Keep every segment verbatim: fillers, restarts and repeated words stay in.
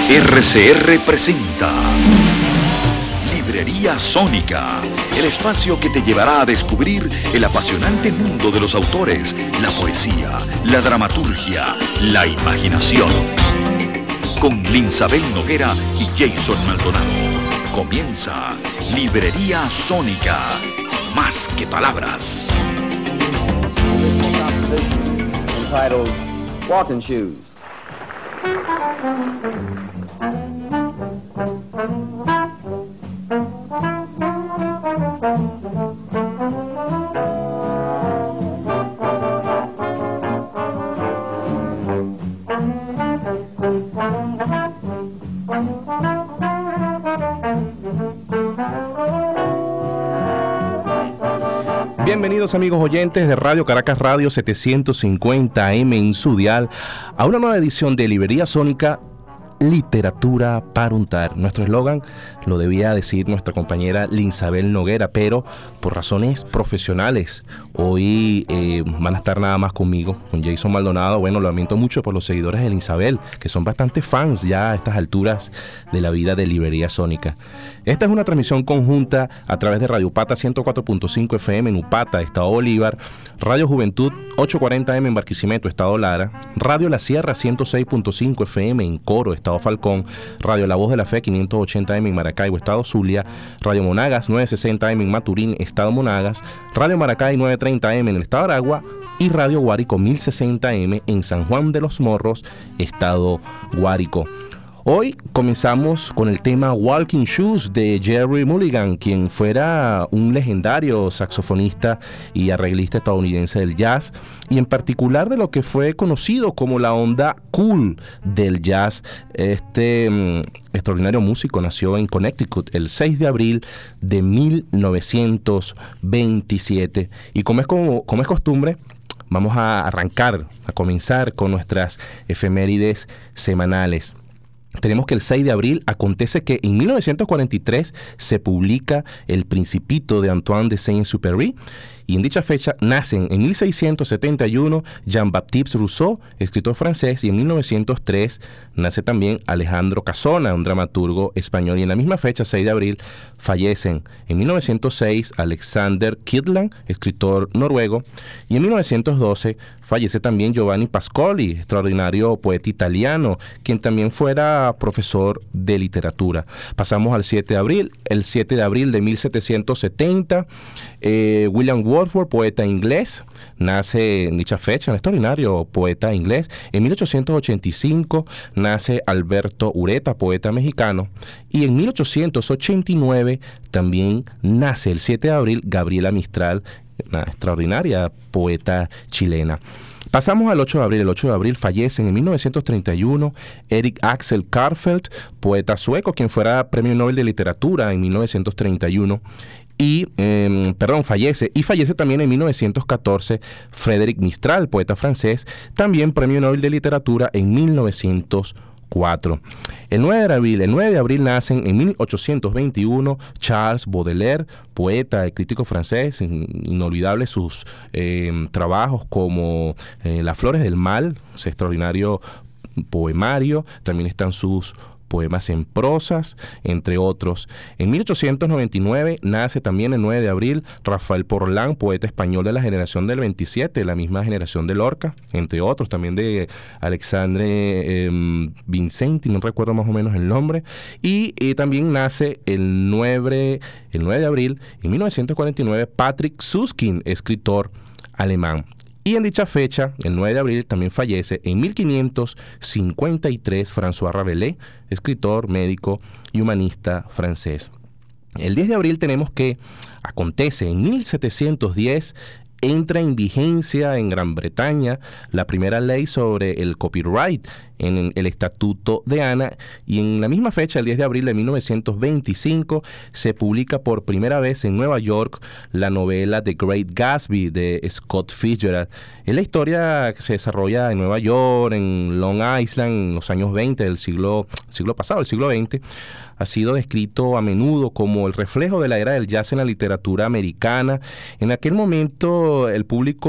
R C R presenta Librería Sónica, el espacio que te llevará a descubrir el apasionante mundo de los autores, la poesía, la dramaturgia, la imaginación. Con Linsabel Noguera y Jason Maldonado. Comienza Librería Sónica, más que palabras. Entitled Walking Shoes. Bienvenidos amigos oyentes de Radio Caracas Radio setecientos cincuenta A M en su dial a una nueva edición de Librería Sónica, Literatura para untar. Nuestro eslogan lo debía decir nuestra compañera Linsabel Noguera, pero por razones profesionales hoy eh, van a estar nada más conmigo, con Jason Maldonado. Bueno, lo lamento mucho por los seguidores de Linsabel, que son bastante fans ya a estas alturas de la vida de Librería Sónica. Esta es una transmisión conjunta a través de Radio Upata ciento cuatro punto cinco F M en Upata, Estado Bolívar, Radio Juventud ochocientos cuarenta M en Barquisimeto, Estado Lara, Radio La Sierra ciento seis punto cinco F M en Coro, Estado Falcón, Radio La Voz de la Fe quinientos ochenta M en Maracaibo, Estado Zulia, Radio Monagas novecientos sesenta M en Maturín, Estado Monagas, Radio Maracay novecientos treinta M en el Estado Aragua y Radio Guárico mil sesenta M en San Juan de los Morros, Estado Guárico. Hoy comenzamos con el tema Walking Shoes de Gerry Mulligan, quien fuera un legendario saxofonista y arreglista estadounidense del jazz, y en particular de lo que fue conocido como la onda cool del jazz. Este um, extraordinario músico nació en Connecticut el seis de abril de mil novecientos veintisiete, y como es, como, como es costumbre, vamos a arrancar, a comenzar con nuestras efemérides semanales. Tenemos que el seis de abril acontece que en mil novecientos cuarenta y tres se publica El Principito de Antoine de Saint-Exupéry, y en dicha fecha nacen en mil seiscientos setenta y uno Jean-Baptiste Rousseau, escritor francés, y en mil novecientos tres nace también Alejandro Casona, un dramaturgo español, y en la misma fecha, seis de abril, fallecen en mil novecientos seis Alexander Kittland, escritor noruego, y en mil novecientos doce fallece también Giovanni Pascoli, extraordinario poeta italiano, quien también fuera profesor de literatura. Pasamos al siete de abril, el siete de abril de mil setecientos setenta, eh, William Wordsworth, poeta inglés, nace en dicha fecha, un extraordinario poeta inglés. En mil ochocientos ochenta y cinco nace Alberto Ureta, poeta mexicano, y en mil ochocientos ochenta y nueve también nace el siete de abril Gabriela Mistral, una extraordinaria poeta chilena. Pasamos al ocho de abril. El ocho de abril fallecen en mil novecientos treinta y uno Erik Axel Karlfeldt, poeta sueco, quien fuera Premio Nobel de Literatura en mil novecientos treinta y uno. Y, eh, perdón, fallece. Y fallece también en mil novecientos catorce Frédéric Mistral, poeta francés, también Premio Nobel de Literatura en mil novecientos cuatro. El nueve de abril, el nueve de abril nacen en mil ochocientos veintiuno Charles Baudelaire, poeta y crítico francés, inolvidables sus eh, trabajos como eh, Las Flores del Mal, ese extraordinario poemario. También están sus poemas en prosas, entre otros. En mil ochocientos noventa y nueve nace también el nueve de abril Rafael Porlán, poeta español de la generación del veintisiete, la misma generación de Lorca, entre otros, también de Alexandre eh, Vincenti, no recuerdo más o menos el nombre. Y eh, también nace el nueve, el nueve de abril, en mil novecientos cuarenta y nueve, Patrick Süskind, escritor alemán. Y en dicha fecha, el nueve de abril, también fallece en mil quinientos cincuenta y tres François Rabelais, escritor, médico y humanista francés. El diez de abril tenemos que acontece en mil setecientos diez, entra en vigencia en Gran Bretaña la primera ley sobre el copyright en el Estatuto de Ana, y en la misma fecha, el diez de abril de mil novecientos veinticinco, se publica por primera vez en Nueva York la novela The Great Gatsby de Scott Fitzgerald. Es la historia que se desarrolla en Nueva York, en Long Island, en los años veinte del siglo, siglo pasado, el siglo veinte. Ha sido descrito a menudo como el reflejo de la era del jazz en la literatura americana. En aquel momento el público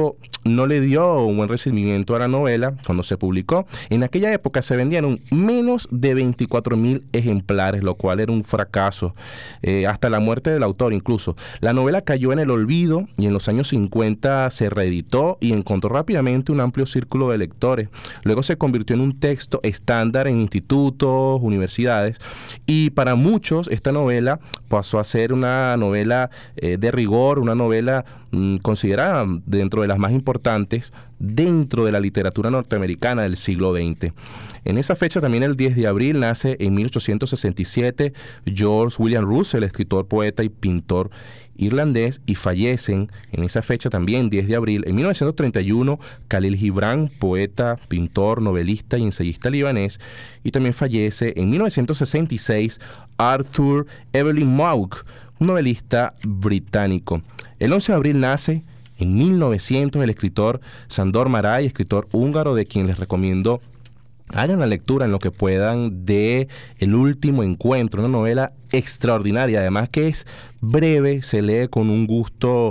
no le dio un buen recibimiento a la novela cuando se publicó. En aquella época se vendieron menos de veinticuatro mil ejemplares, lo cual era un fracaso, eh, hasta la muerte del autor incluso. La novela cayó en el olvido y en los años cincuenta se reeditó y encontró rápidamente un amplio círculo de lectores. Luego se convirtió en un texto estándar en institutos, universidades, y para muchos esta novela pasó a ser una novela eh, de rigor, una novela mmm, considerada dentro de las más importantes dentro de la literatura norteamericana del siglo veinte. En esa fecha, también el diez de abril, nace en mil ochocientos sesenta y siete George William Russell, escritor, poeta y pintor irlandés, y fallecen en esa fecha también, diez de abril, en mil novecientos treinta y uno, Khalil Gibran, poeta, pintor, novelista y ensayista libanés, y también fallece en mil novecientos sesenta y seis Arthur Evelyn Maugham, un novelista británico. El once de abril nace en mil novecientos el escritor Sándor Márai, escritor húngaro, de quien les recomiendo hagan la lectura en lo que puedan de El último encuentro, una novela extraordinaria, además que es breve, se lee con un gusto,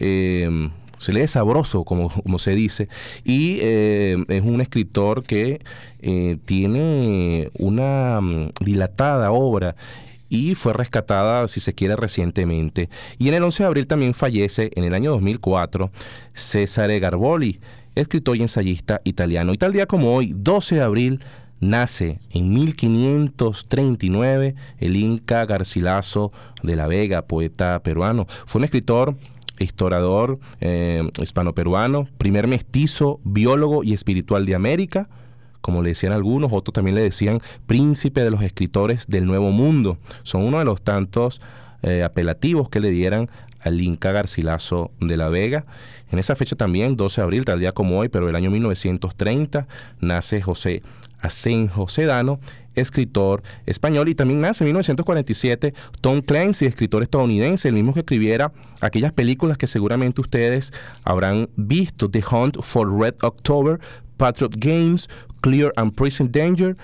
eh, se lee sabroso, como, como se dice, y eh, es un escritor que eh, tiene una um, dilatada obra y fue rescatada, si se quiere, recientemente. Y en el once de abril también fallece, en el año dos mil cuatro, Cesare Garboli, escritor y ensayista italiano. Y tal día como hoy, doce de abril, nace en mil quinientos treinta y nueve el Inca Garcilaso de la Vega, poeta peruano. Fue un escritor, historiador eh, hispano-peruano, primer mestizo, biólogo y espiritual de América, como le decían algunos, otros también le decían príncipe de los escritores del Nuevo Mundo. Son uno de los tantos eh, apelativos que le dieran al Inca Garcilaso de la Vega. En esa fecha también, doce de abril, tal día como hoy, pero del año mil novecientos treinta, nace José Asenjo Sedano, escritor español, y también nace en mil novecientos cuarenta y siete Tom Clancy, escritor estadounidense, el mismo que escribiera aquellas películas que seguramente ustedes habrán visto: The Hunt for Red October, Patriot Games, Clear and Present Danger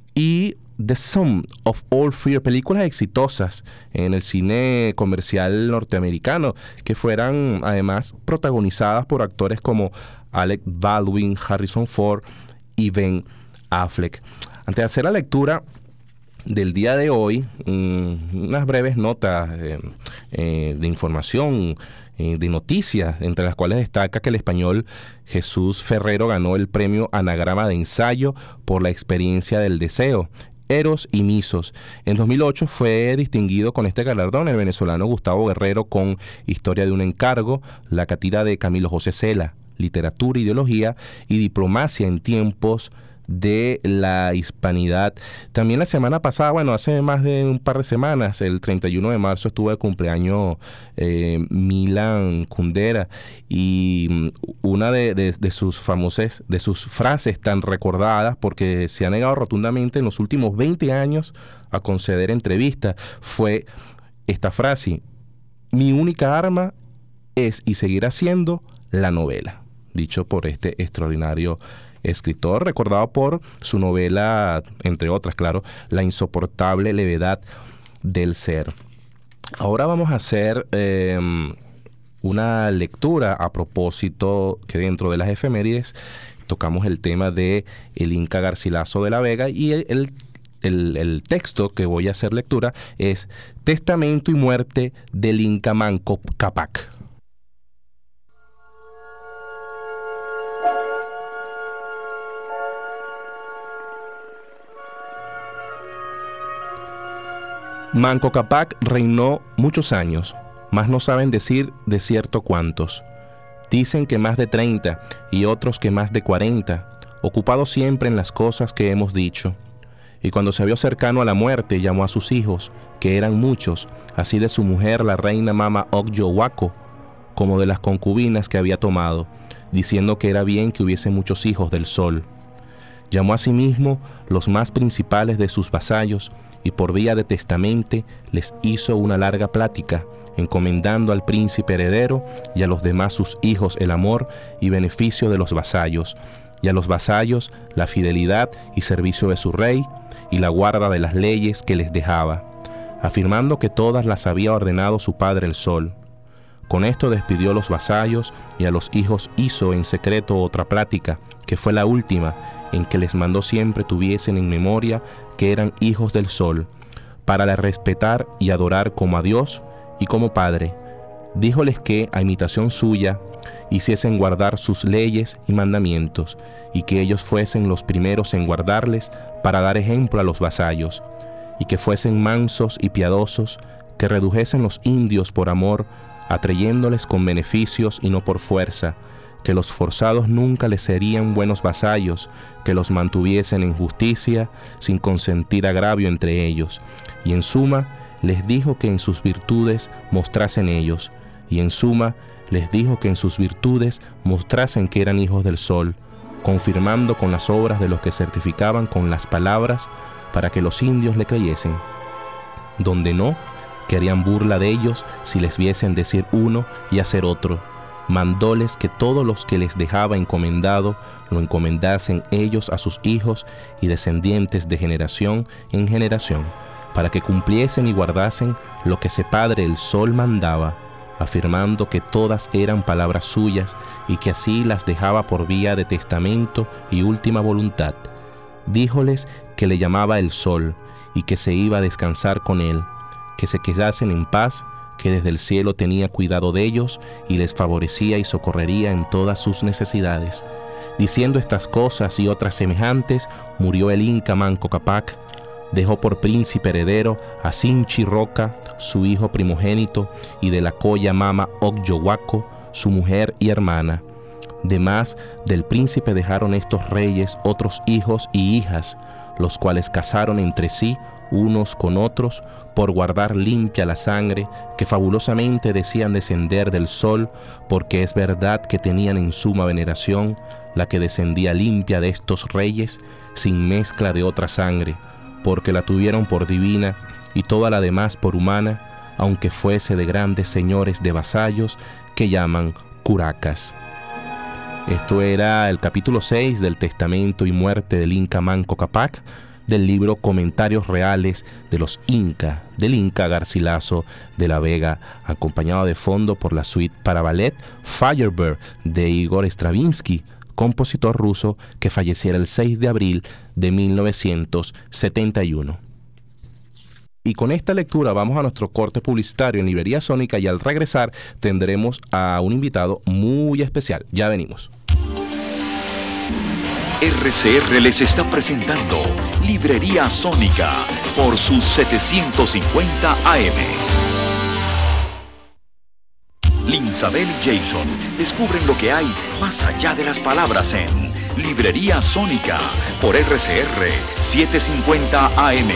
y The Sum of All Fear, películas exitosas en el cine comercial norteamericano, que fueran además protagonizadas por actores como Alec Baldwin, Harrison Ford y Ben Affleck. Antes de hacer la lectura del día de hoy, um, unas breves notas eh, eh, de información, eh, de noticias, entre las cuales destaca que el español Jesús Ferrero ganó el premio Anagrama de Ensayo por la experiencia del deseo, Eros y Misos. En dos mil ocho fue distinguido con este galardón el venezolano Gustavo Guerrero con Historia de un encargo, la cátedra de Camilo José Cela, Literatura, Ideología y Diplomacia en tiempos de la hispanidad. También la semana pasada, bueno, hace más de un par de semanas, el treinta y uno de marzo, estuvo de cumpleaños eh, Milan Kundera, y una de, de, de sus famosas, de sus frases tan recordadas, porque se ha negado rotundamente en los últimos veinte años a conceder entrevistas, fue esta frase: mi única arma es y seguirá siendo la novela, dicho por este extraordinario escritor, recordado por su novela, entre otras, claro, La insoportable levedad del ser. Ahora vamos a hacer eh, una lectura a propósito que dentro de las efemérides tocamos el tema de el Inca Garcilaso de la Vega, y el, el, el, el texto que voy a hacer lectura es Testamento y muerte del Inca Manco Cápac. Manco Cápac reinó muchos años, mas no saben decir de cierto cuántos. Dicen que más de treinta y otros que más de cuarenta, ocupado siempre en las cosas que hemos dicho. Y cuando se vio cercano a la muerte, llamó a sus hijos, que eran muchos, así de su mujer la reina Mama Ocyohuaco, como de las concubinas que había tomado, diciendo que era bien que hubiese muchos hijos del sol. Llamó asimismo los más principales de sus vasallos, y por vía de testamente les hizo una larga plática, encomendando al príncipe heredero y a los demás sus hijos el amor y beneficio de los vasallos, y a los vasallos la fidelidad y servicio de su rey, y la guarda de las leyes que les dejaba, afirmando que todas las había ordenado su padre el sol. Con esto despidió a los vasallos y a los hijos hizo en secreto otra plática, que fue la última, en que les mandó siempre tuviesen en memoria que eran hijos del sol, para la respetar y adorar como a Dios y como Padre. Díjoles que, a imitación suya, hiciesen guardar sus leyes y mandamientos, y que ellos fuesen los primeros en guardarles para dar ejemplo a los vasallos, y que fuesen mansos y piadosos, que redujesen los indios por amor, atrayéndoles con beneficios y no por fuerza, que los forzados nunca les serían buenos vasallos, que los mantuviesen en justicia, sin consentir agravio entre ellos. Y en suma, les dijo que en sus virtudes mostrasen ellos, y en suma, les dijo que en sus virtudes mostrasen que eran hijos del sol, confirmando con las obras de los que certificaban con las palabras, para que los indios le creyesen. Donde no, que harían burla de ellos si les viesen decir uno y hacer otro. Mandóles que todos los que les dejaba encomendado lo encomendasen ellos a sus hijos y descendientes de generación en generación, para que cumpliesen y guardasen lo que ese Padre el Sol mandaba, afirmando que todas eran palabras suyas y que así las dejaba por vía de testamento y última voluntad. Díjoles que le llamaba el Sol y que se iba a descansar con él, que se quedasen en paz, que desde el cielo tenía cuidado de ellos y les favorecía y socorrería en todas sus necesidades. Diciendo estas cosas y otras semejantes, murió el Inca Manco Cápac. Dejó por príncipe heredero a Sinchi Roca, su hijo primogénito, y de la Coya Mama Ogyowaco, su mujer y hermana. Demás, del príncipe dejaron estos reyes otros hijos y hijas, los cuales casaron entre sí unos con otros, por guardar limpia la sangre, que fabulosamente decían descender del sol, porque es verdad que tenían en suma veneración la que descendía limpia de estos reyes, sin mezcla de otra sangre, porque la tuvieron por divina y toda la demás por humana, aunque fuese de grandes señores de vasallos que llaman curacas. Esto era el capítulo seis del Testamento y Muerte del Inca Manco Cápac, del libro Comentarios Reales de los Inca, del Inca Garcilaso de la Vega, acompañado de fondo por la suite para ballet Firebird de Igor Stravinsky, compositor ruso que falleciera el seis de abril de mil novecientos setenta y uno. Y con esta lectura vamos a nuestro corte publicitario en Librería Sónica y al regresar tendremos a un invitado muy especial. Ya venimos. R C R les está presentando Librería Sónica por sus setecientos cincuenta A M. Linsabel y Jason descubren lo que hay más allá de las palabras en Librería Sónica por R C R setecientos cincuenta A M.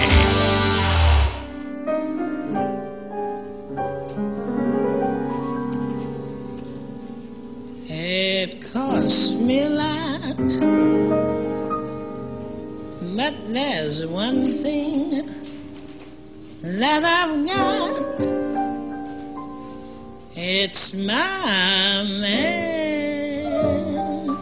It costs me a lot, but there's one thing that I've got. It's my man.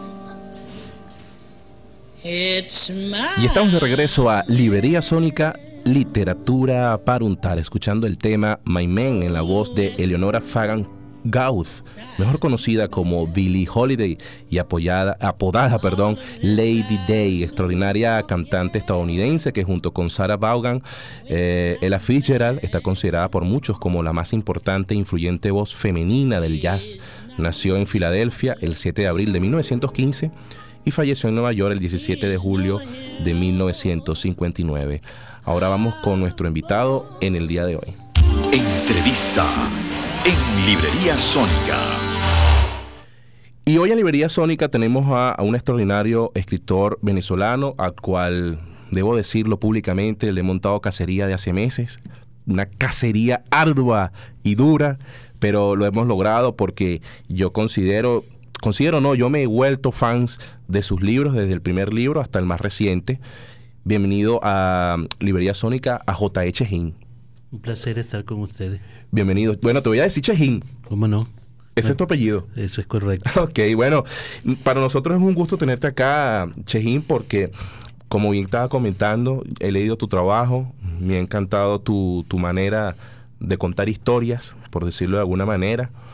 It's my... Y estamos de regreso a Librería Sónica, literatura para untar, escuchando el tema My Man en la voz de Eleonora Fagan Gauth, mejor conocida como Billie Holiday y apoyada, apodada perdón, Lady Day, extraordinaria cantante estadounidense que junto con Sarah Vaughan, eh, Ella Fitzgerald, está considerada por muchos como la más importante e influyente voz femenina del jazz. Nació en Filadelfia el siete de abril de mil novecientos quince y falleció en Nueva York el diecisiete de julio de mil novecientos cincuenta y nueve. Ahora vamos con nuestro invitado en el día de hoy. Entrevista en Librería Sónica. Y hoy en Librería Sónica tenemos a, a un extraordinario escritor venezolano, al cual, debo decirlo públicamente, le he montado cacería de hace meses. Una cacería ardua y dura, pero lo hemos logrado porque yo considero, considero no, yo me he vuelto fans de sus libros, desde el primer libro hasta el más reciente. Bienvenido a Librería Sónica, a J E Chejín. Un placer estar con ustedes. Bienvenido. Bueno, te voy a decir Chejín. ¿Cómo no? ¿Ese es tu apellido? Eso es correcto. Ok, bueno, para nosotros es un gusto tenerte acá, Chejín, porque, como bien estaba comentando, he leído tu trabajo, me ha encantado tu, tu manera de contar historias, por decirlo de alguna manera,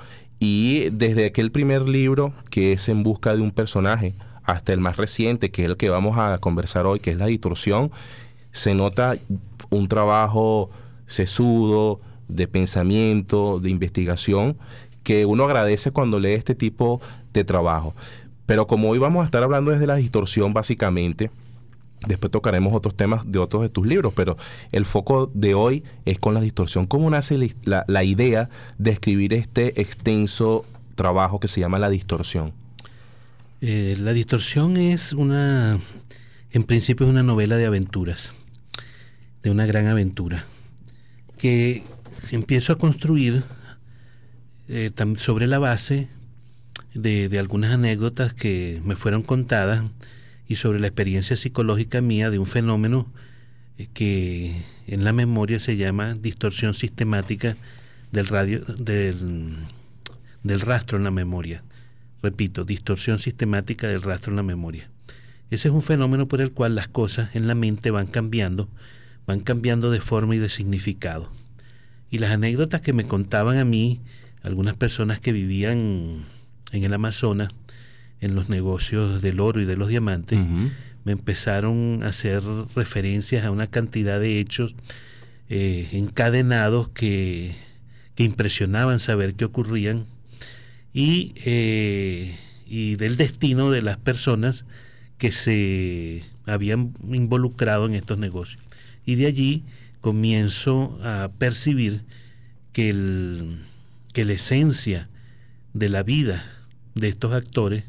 Y desde aquel primer libro, que es En busca de un personaje, hasta el más reciente, que es el que vamos a conversar hoy, que es La distorsión, se nota un trabajo sesudo, de pensamiento, de investigación, que uno agradece cuando lee este tipo de trabajo. Pero como hoy vamos a estar hablando desde la distorsión básicamente, después tocaremos otros temas de otros de tus libros, pero el foco de hoy es con la distorsión. ¿Cómo nace la, la, la idea de escribir este extenso trabajo que se llama La distorsión? Eh, la distorsión es una, en principio es una novela de aventuras, de una gran aventura, que empiezo a construir eh, tam- sobre la base de, de algunas anécdotas que me fueron contadas y sobre la experiencia psicológica mía de un fenómeno eh, que en la memoria se llama distorsión sistemática del radio del, del rastro en la memoria. Repito, distorsión sistemática del rastro en la memoria. Ese es un fenómeno por el cual las cosas en la mente van cambiando, van cambiando de forma y de significado. Y las anécdotas que me contaban a mí algunas personas que vivían en el Amazonas, en los negocios del oro y de los diamantes, uh-huh. me empezaron a hacer referencias a una cantidad de hechos eh, encadenados que, que impresionaban saber qué ocurrían y, eh, y del destino de las personas que se habían involucrado en estos negocios. Y de allí comienzo a percibir que, el, que la esencia de la vida de estos actores,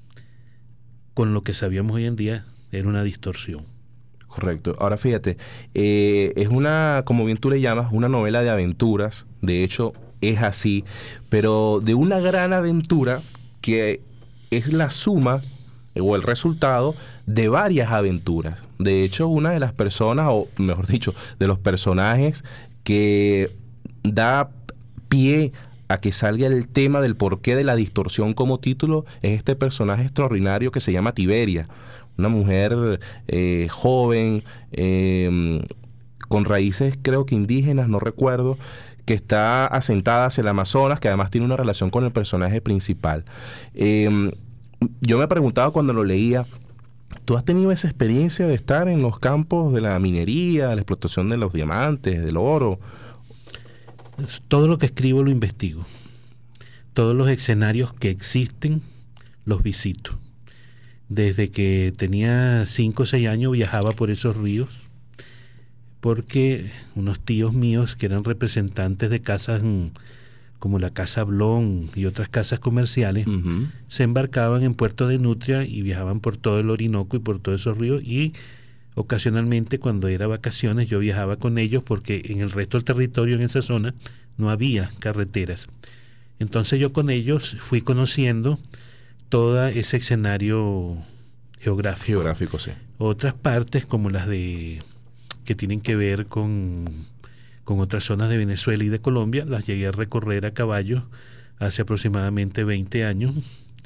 con lo que sabíamos hoy en día, era una distorsión. Correcto. Ahora fíjate, eh, es una, como bien tú le llamas, una novela de aventuras. De hecho, es así, pero de una gran aventura que es la suma o el resultado de varias aventuras. De hecho, una de las personas, o mejor dicho, de los personajes que da pie a que salga el tema del porqué de la distorsión como título, es este personaje extraordinario que se llama Tiberia, una mujer eh, joven, eh, con raíces creo que indígenas, no recuerdo, que está asentada hacia el Amazonas, que además tiene una relación con el personaje principal. Eh, yo me preguntaba cuando lo leía, ¿tú has tenido esa experiencia de estar en los campos de la minería, de la explotación de los diamantes, del oro? Todo lo que escribo lo investigo. Todos los escenarios que existen los visito. Desde que tenía cinco o seis años viajaba por esos ríos, porque unos tíos míos que eran representantes de casas como la Casa Blon y otras casas comerciales, uh-huh. se embarcaban en Puerto de Nutria y viajaban por todo el Orinoco y por todos esos ríos, y ocasionalmente cuando era vacaciones yo viajaba con ellos porque en el resto del territorio en esa zona no había carreteras. Entonces yo con ellos fui conociendo todo ese escenario geográfico. Geográfico, sí. Otras partes como las de que tienen que ver con, con otras zonas de Venezuela y de Colombia, las llegué a recorrer a caballo hace aproximadamente veinte años.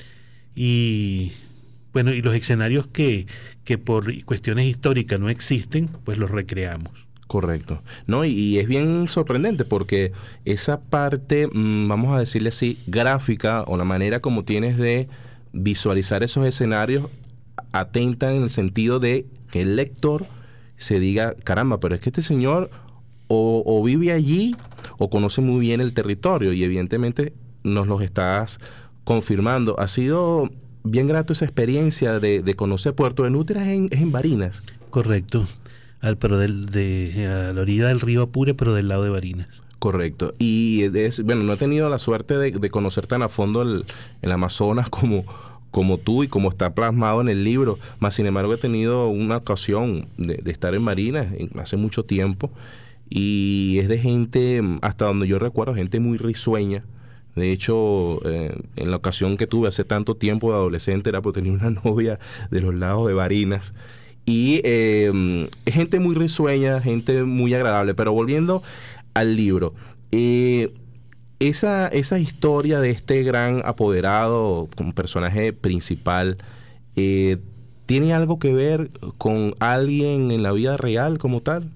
Y bueno, y los escenarios que, que por cuestiones históricas no existen, pues los recreamos. Correcto. No, y, y es bien sorprendente porque esa parte, mmm, vamos a decirle así, gráfica, o la manera como tienes de visualizar esos escenarios, atenta en el sentido de que el lector se diga, caramba, pero es que este señor o, o vive allí o conoce muy bien el territorio, y evidentemente nos los estás confirmando. Ha sido bien grato esa experiencia de, de conocer Puerto de Nutria. Es en, es en Barinas. Correcto, al, pero del, de, a la orilla del río Apure, pero del lado de Barinas. Correcto. Y es, bueno, no he tenido la suerte de, de conocer tan a fondo el, el Amazonas como, como tú y como está plasmado en el libro, más sin embargo he tenido una ocasión de, de estar en Barinas en, hace mucho tiempo, y es de gente, hasta donde yo recuerdo, gente muy risueña. De hecho, eh, en la ocasión que tuve hace tanto tiempo de adolescente era porque tenía una novia de los lados de Barinas. Y eh, es gente muy risueña, gente muy agradable. Pero volviendo al libro, eh, esa, esa historia de este gran apoderado como personaje principal, eh, ¿tiene algo que ver con alguien en la vida real como tal?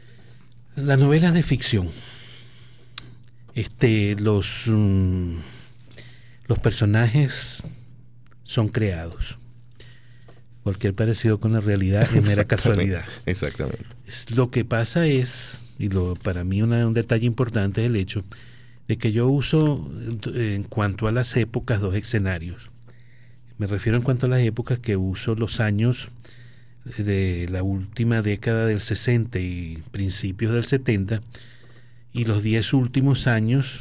La novela es de ficción. Este, los, um, los personajes son creados. Cualquier parecido con la realidad es mera casualidad. Exactamente. Es, lo que pasa es, y lo, para mí una, un detalle importante es el hecho de que yo uso en cuanto a las épocas dos escenarios. Me refiero en cuanto a las épocas que uso los años de la última década del sesenta y principios del setenta y los diez últimos años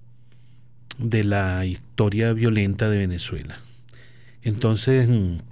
de la historia violenta de Venezuela. Entonces,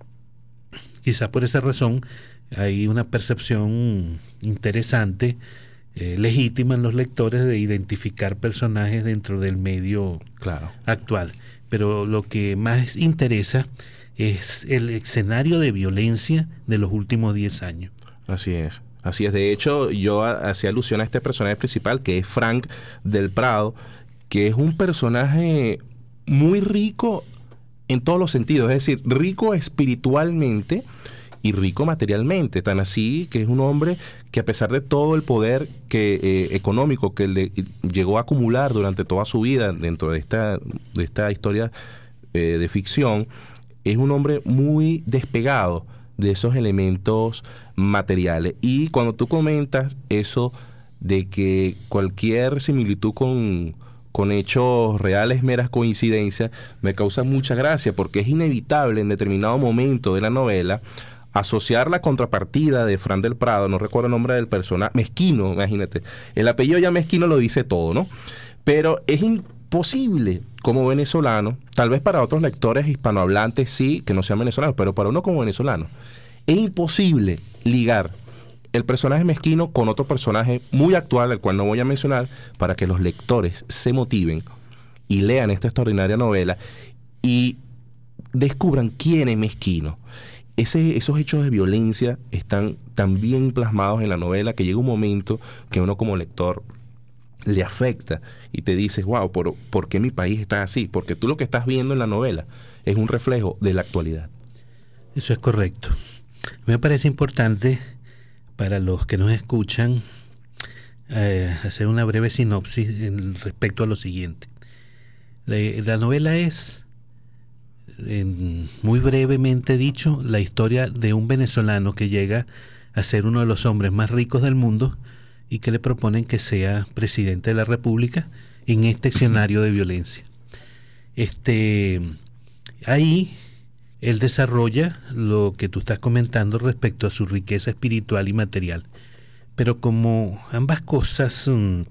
quizás por esa razón hay una percepción interesante, eh, legítima en los lectores de identificar personajes dentro del medio claro. actual. Pero lo que más interesa es el escenario de violencia de los últimos diez años. Así es. Así es. De hecho, yo hacía alusión a este personaje principal, que es Frank del Prado, que es un personaje muy rico en todos los sentidos, es decir, rico espiritualmente y rico materialmente, tan así que es un hombre que, a pesar de todo el poder que eh, económico que le llegó a acumular durante toda su vida dentro de esta, de esta historia eh, de ficción, es un hombre muy despegado de esos elementos materiales. Y cuando tú comentas eso de que cualquier similitud con con hechos reales, meras coincidencias, me causa mucha gracia, porque es inevitable en determinado momento de la novela asociar la contrapartida de Fran del Prado, no recuerdo el nombre del personaje, Mezquino, imagínate, el apellido ya Mezquino lo dice todo, ¿no? Pero es imposible como venezolano, tal vez para otros lectores hispanohablantes sí, que no sean venezolanos, pero para uno como venezolano, es imposible ligar el personaje Mezquino con otro personaje muy actual, el cual no voy a mencionar, para que los lectores se motiven y lean esta extraordinaria novela y descubran quién es Mezquino. Ese, esos hechos de violencia están tan bien plasmados en la novela que llega un momento que uno como lector le afecta y te dices, wow, ¿por, ¿por qué mi país está así? Porque tú lo que estás viendo en la novela es un reflejo de la actualidad. Eso es correcto. Me parece importante para los que nos escuchan eh, hacer una breve sinopsis en respecto a lo siguiente. La, la novela es, en, muy brevemente dicho, la historia de un venezolano que llega a ser uno de los hombres más ricos del mundo y que le proponen que sea presidente de la República en este escenario de violencia. Este, ahí él desarrolla lo que tú estás comentando respecto a su riqueza espiritual y material. Pero como ambas cosas um,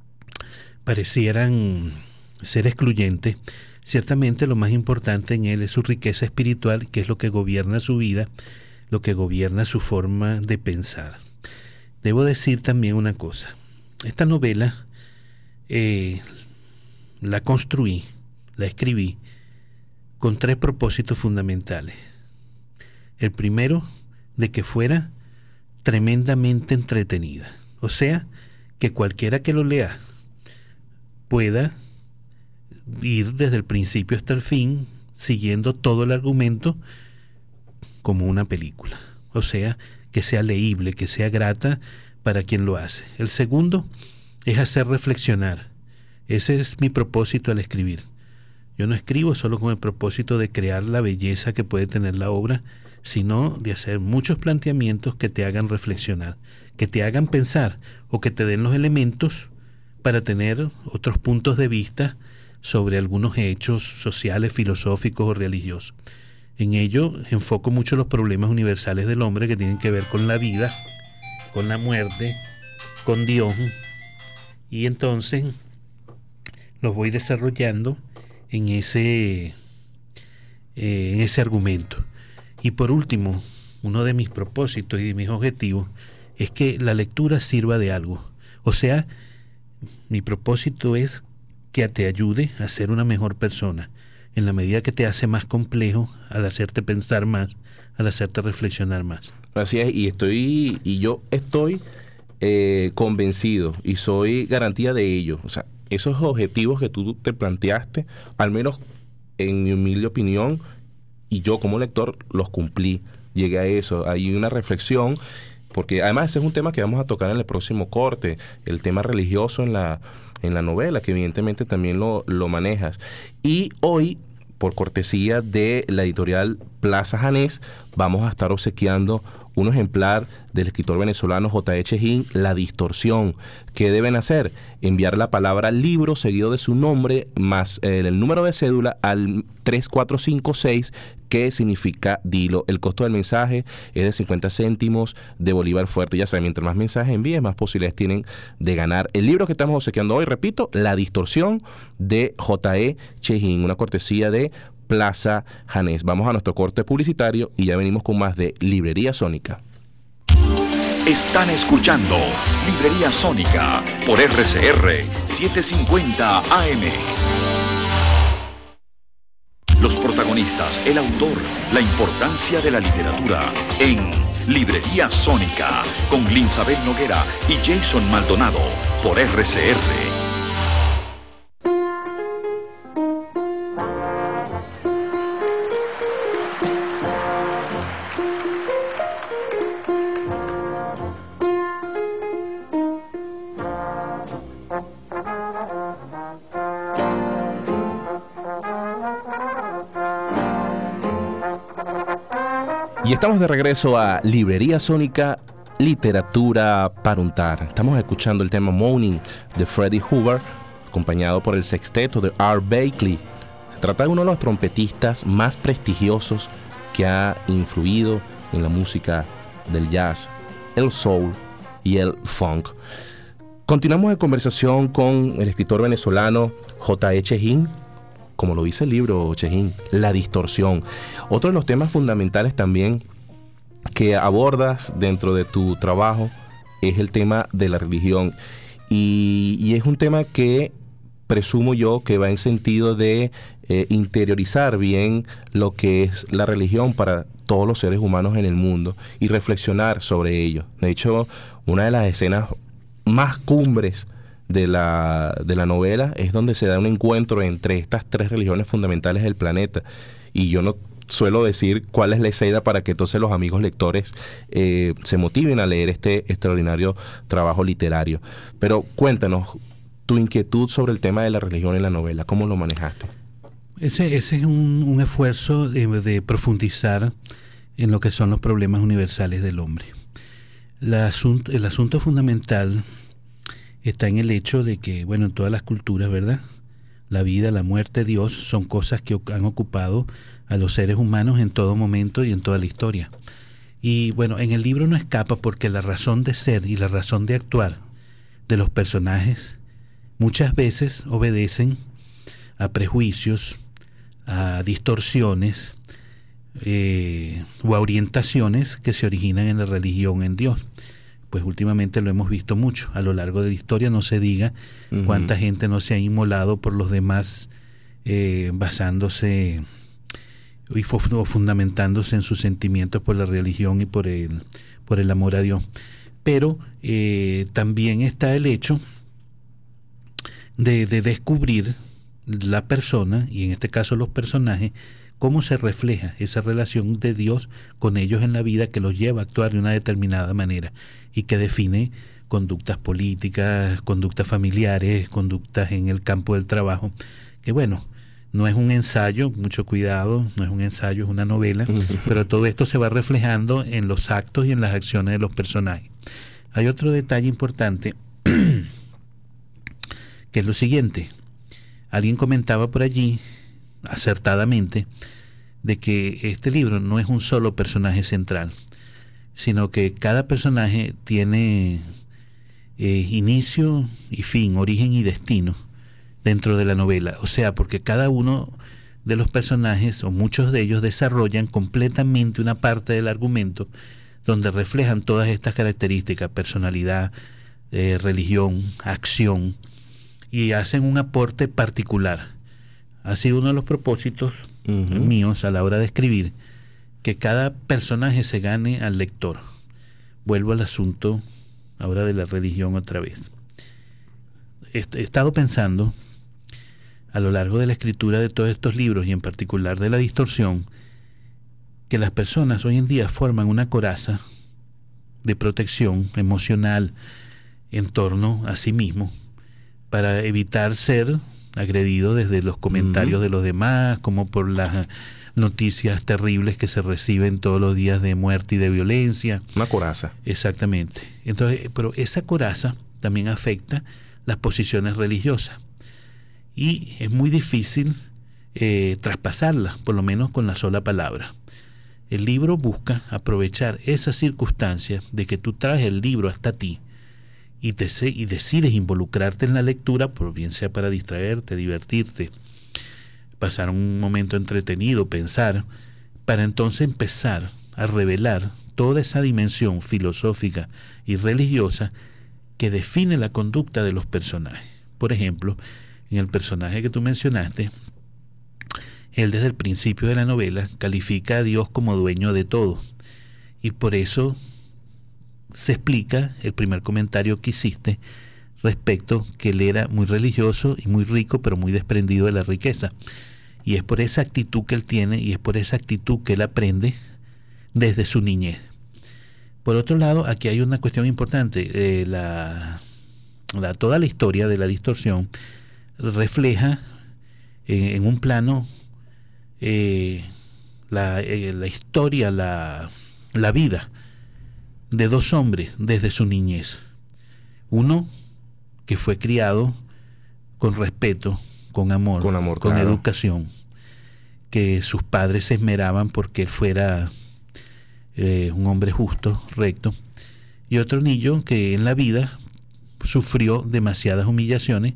parecieran ser excluyentes, ciertamente lo más importante en él es su riqueza espiritual, que es lo que gobierna su vida, lo que gobierna su forma de pensar. Debo decir también una cosa. Esta novela eh, la construí, la escribí, con tres propósitos fundamentales. El primero, de que fuera tremendamente entretenida. O sea, que cualquiera que lo lea pueda ir desde el principio hasta el fin, siguiendo todo el argumento como una película. O sea, que sea leíble, que sea grata para quien lo hace. El segundo es hacer reflexionar. Ese es mi propósito al escribir. Yo no escribo solo con el propósito de crear la belleza que puede tener la obra, sino de hacer muchos planteamientos que te hagan reflexionar, que te hagan pensar o que te den los elementos para tener otros puntos de vista sobre algunos hechos sociales, filosóficos o religiosos. En ello enfoco mucho los problemas universales del hombre que tienen que ver con la vida, con la muerte, con Dios, y entonces los voy desarrollando en ese, eh, en ese argumento. Y por último, uno de mis propósitos y de mis objetivos es que la lectura sirva de algo. O sea, mi propósito es que te ayude a ser una mejor persona, en la medida que te hace más complejo, al hacerte pensar más, al hacerte reflexionar más. Así es, y estoy, y yo estoy eh, convencido y soy garantía de ello. O sea, esos objetivos que tú te planteaste, al menos en mi humilde opinión, y yo como lector los cumplí, llegué a eso. Hay una reflexión porque además ese es un tema que vamos a tocar en el próximo corte, el tema religioso en la, en la novela, que evidentemente también lo, lo manejas. Y hoy, por cortesía de la editorial Plaza Janés, vamos a estar obsequiando un ejemplar del escritor venezolano J. E. Chejin, La Distorsión. ¿Qué deben hacer? Enviar la palabra libro seguido de su nombre más eh, el número de cédula al tres cuatro cinco seis, que significa Dilo. El costo del mensaje es de cincuenta céntimos de bolívar fuerte. Ya saben, mientras más mensajes envíes, más posibilidades tienen de ganar el libro que estamos obsequiando hoy. Repito, La Distorsión de J. E. Chejin, una cortesía de Plaza Janés. Vamos a nuestro corte publicitario y ya venimos con más de Librería Sónica. Están escuchando Librería Sónica por R C R setecientos cincuenta A M. Los protagonistas, el autor, la importancia de la literatura en Librería Sónica con Linsabel Noguera y Jason Maldonado por R C R. Y estamos de regreso a Librería Sónica, literatura para untar. Estamos escuchando el tema Moaning de Freddie Hubbard, acompañado por el sexteto de Art Blakey. Se trata de uno de los trompetistas más prestigiosos que ha influido en la música del jazz, el soul y el funk. Continuamos en conversación con el escritor venezolano J. E. Chejin, como lo dice el libro, Chejin, La Distorsión. Otro de los temas fundamentales también que abordas dentro de tu trabajo es el tema de la religión. Y, y es un tema que presumo yo que va en sentido de eh, interiorizar bien lo que es la religión para todos los seres humanos en el mundo y reflexionar sobre ello. De hecho, una de las escenas más cumbres de la, de la novela es donde se da un encuentro entre estas tres religiones fundamentales del planeta, y yo no suelo decir cuál es la escena para que entonces los amigos lectores eh, se motiven a leer este extraordinario trabajo literario. Pero cuéntanos tu inquietud sobre el tema de la religión en la novela, ¿cómo lo manejaste? Ese, ese es un, un esfuerzo de, de profundizar en lo que son los problemas universales del hombre. La asunto, el asunto fundamental está en el hecho de que, bueno, en todas las culturas, ¿verdad?, la vida, la muerte, Dios, son cosas que han ocupado a los seres humanos en todo momento y en toda la historia. Y bueno, en el libro no escapa, porque la razón de ser y la razón de actuar de los personajes muchas veces obedecen a prejuicios, a distorsiones eh, o a orientaciones que se originan en la religión, en Dios. Pues últimamente lo hemos visto mucho a lo largo de la historia, no se diga uh-huh. cuánta gente no se ha inmolado por los demás eh, basándose y o fundamentándose en sus sentimientos por la religión y por el, por el amor a Dios. Pero eh, también está el hecho de, de descubrir la persona, y en este caso los personajes, cómo se refleja esa relación de Dios con ellos en la vida, que los lleva a actuar de una determinada manera y que define conductas políticas, conductas familiares, conductas en el campo del trabajo, que bueno, no es un ensayo, mucho cuidado, no es un ensayo, es una novela, pero todo esto se va reflejando en los actos y en las acciones de los personajes. Hay otro detalle importante, que es lo siguiente. Alguien comentaba por allí, acertadamente, de que este libro no es un solo personaje central, sino que cada personaje tiene eh, inicio y fin, origen y destino dentro de la novela. O sea, porque cada uno de los personajes, o muchos de ellos, desarrollan completamente una parte del argumento donde reflejan todas estas características: personalidad, eh, religión, acción, y hacen un aporte particular. Ha sido uno de los propósitos uh-huh. míos a la hora de escribir, que cada personaje se gane al lector. Vuelvo al asunto ahora de la religión otra vez. He, he estado pensando a lo largo de la escritura de todos estos libros, y en particular de La Distorsión, que las personas hoy en día forman una coraza de protección emocional en torno a sí mismo para evitar ser agredido desde los comentarios uh-huh. de los demás, como por las noticias terribles que se reciben todos los días de muerte y de violencia. Una coraza. Exactamente. Entonces, pero esa coraza también afecta las posiciones religiosas y es muy difícil eh, traspasarla, por lo menos con la sola palabra. El libro busca aprovechar esa circunstancia de que tú traes el libro hasta ti y, te y decides involucrarte en la lectura, por bien sea para distraerte, divertirte, pasar un momento entretenido, pensar, para entonces empezar a revelar toda esa dimensión filosófica y religiosa que define la conducta de los personajes. Por ejemplo, en el personaje que tú mencionaste, él desde el principio de la novela califica a Dios como dueño de todo, y por eso se explica el primer comentario que hiciste respecto que él era muy religioso y muy rico, pero muy desprendido de la riqueza, y es por esa actitud que él tiene y es por esa actitud que él aprende desde su niñez. Por otro lado, aquí hay una cuestión importante. eh, la, la, toda la historia de La Distorsión refleja eh, en un plano Eh, la, eh, la historia, la, la vida de dos hombres desde su niñez. Uno que fue criado con respeto, con amor, con, amor, con claro. educación, que sus padres se esmeraban porque él fuera eh, un hombre justo, recto, y otro niño que en la vida sufrió demasiadas humillaciones,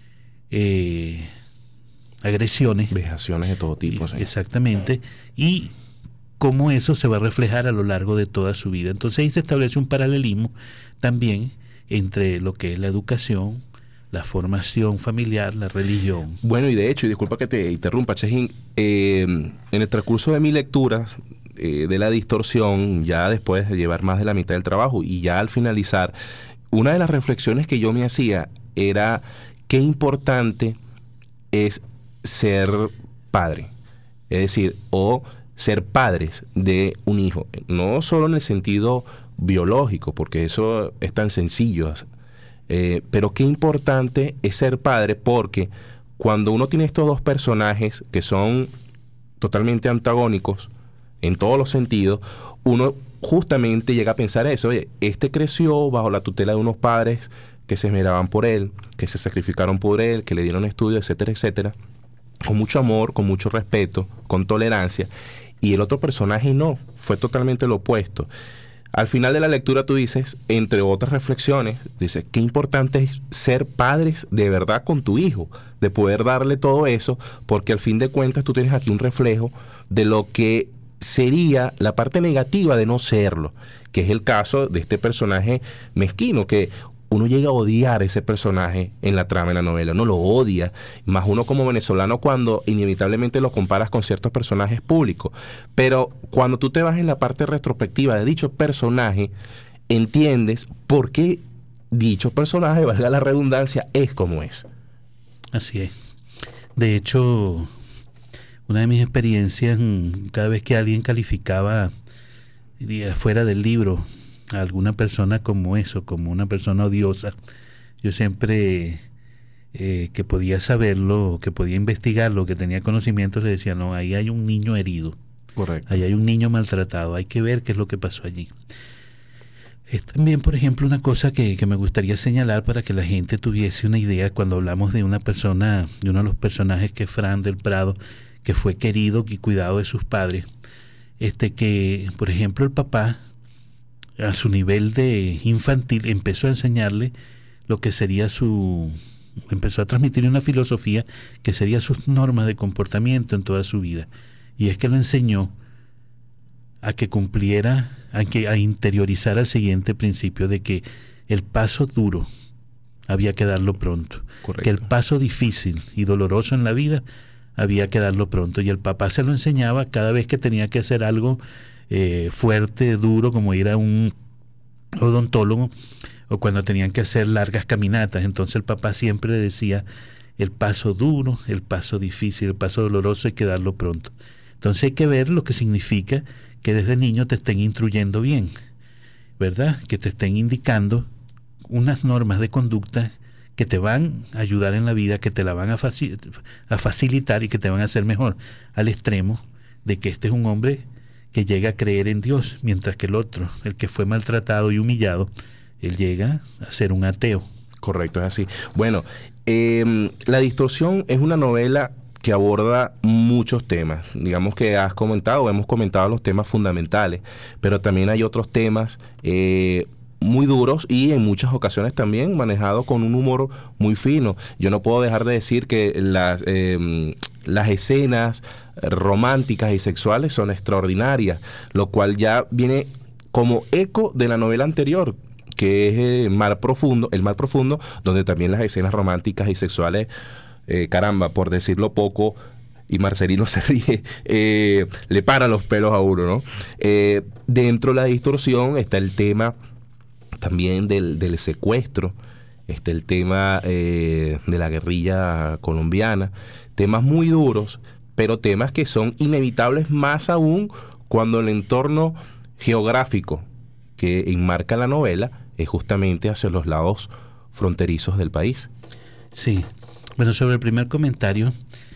eh, agresiones, vejaciones de todo tipo, y, sí. exactamente, y cómo eso se va a reflejar a lo largo de toda su vida. Entonces ahí se establece un paralelismo también entre lo que es la educación, la formación familiar, la religión. Bueno, y de hecho, y disculpa que te interrumpa, Chejín, eh, en el transcurso de mi lectura eh, de La Distorsión, ya después de llevar más de la mitad del trabajo y ya al finalizar, una de las reflexiones que yo me hacía era qué importante es ser padre, es decir, o ser padres de un hijo, no solo en el sentido biológico, porque eso es tan sencillo, eh, pero qué importante es ser padre, porque cuando uno tiene estos dos personajes que son totalmente antagónicos en todos los sentidos, uno justamente llega a pensar eso. Oye, este creció bajo la tutela de unos padres que se esmeraban por él, que se sacrificaron por él, que le dieron estudios, etcétera, etcétera, con mucho amor, con mucho respeto, con tolerancia, y el otro personaje no, fue totalmente lo opuesto. Al final de la lectura tú dices, entre otras reflexiones, dices, qué importante es ser padres de verdad con tu hijo, de poder darle todo eso, porque al fin de cuentas tú tienes aquí un reflejo de lo que sería la parte negativa de no serlo, que es el caso de este personaje mezquino, que uno llega a odiar a ese personaje en la trama de la novela, uno lo odia, más uno como venezolano cuando inevitablemente lo comparas con ciertos personajes públicos, pero cuando tú te vas en la parte retrospectiva de dicho personaje, entiendes por qué dicho personaje, valga la redundancia, es como es. Así es. De hecho, una de mis experiencias, cada vez que alguien calificaba fuera del libro a alguna persona como eso, como una persona odiosa, yo siempre eh, que podía saberlo, que podía investigarlo, que tenía conocimientos, le decía, no, ahí hay un niño herido. Correcto. Ahí hay un niño maltratado, hay que ver qué es lo que pasó allí. Es también, por ejemplo, una cosa que, que me gustaría señalar para que la gente tuviese una idea cuando hablamos de una persona, de uno de los personajes que es Fran del Prado, que fue querido y cuidado de sus padres, este que, por ejemplo, el papá, a su nivel de infantil, empezó a enseñarle lo que sería su... empezó a transmitirle una filosofía que sería sus normas de comportamiento en toda su vida. Y es que lo enseñó a que cumpliera, a, que, a interiorizar el siguiente principio de que el paso duro había que darlo pronto. Correcto. Que el paso difícil y doloroso en la vida había que darlo pronto. Y el papá se lo enseñaba cada vez que tenía que hacer algo Eh, fuerte, duro, como ir a un odontólogo, o cuando tenían que hacer largas caminatas. Entonces el papá siempre le decía, el paso duro, el paso difícil, el paso doloroso hay que darlo pronto. Entonces hay que ver lo que significa que desde niño te estén instruyendo bien. ¿verdad? Que te estén indicando unas normas de conducta que te van a ayudar en la vida, que te la van a, faci- a facilitar y que te van a hacer mejor, al extremo de que este es un hombre que llega a creer en Dios, mientras que el otro, el que fue maltratado y humillado, él llega a ser un ateo. Correcto, es así. Bueno, eh, La Distorsión es una novela que aborda muchos temas. Digamos que has comentado, hemos comentado los temas fundamentales, pero también hay otros temas eh, muy duros y en muchas ocasiones también manejados con un humor muy fino. Yo no puedo dejar de decir que las, eh, las escenas románticas y sexuales son extraordinarias, lo cual ya viene como eco de la novela anterior, que es eh, Mar Profundo, El Mar Profundo, donde también las escenas románticas y sexuales, eh, caramba, por decirlo poco, y Marcelino se ríe, eh, le para los pelos a uno, ¿no? Eh, dentro de La Distorsión está el tema también del, del secuestro, está el tema eh, de la guerrilla colombiana, temas muy duros, pero temas que son inevitables más aún cuando el entorno geográfico que enmarca la novela es justamente hacia los lados fronterizos del país. Sí, bueno, sobre el primer comentario,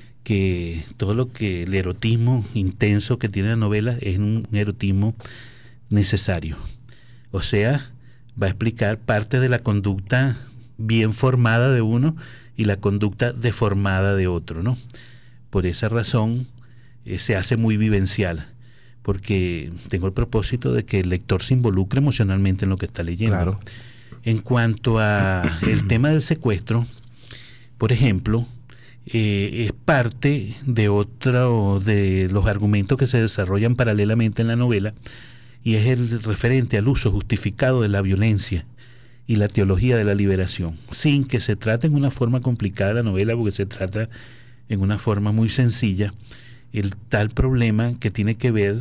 que todo lo que el erotismo intenso que tiene la novela es un erotismo necesario. O sea, va a explicar parte de la conducta bien formada de uno y la conducta deformada de otro, ¿no? Por esa razón eh, se hace muy vivencial, porque tengo el propósito de que el lector se involucre emocionalmente en lo que está leyendo. Claro. En cuanto a el tema del secuestro, por ejemplo, eh, es parte de otro de los argumentos que se desarrollan paralelamente en la novela, y es el referente al uso justificado de la violencia y la teología de la liberación, sin que se trate en una forma complicada la novela, porque se trata en una forma muy sencilla, el tal problema que tiene que ver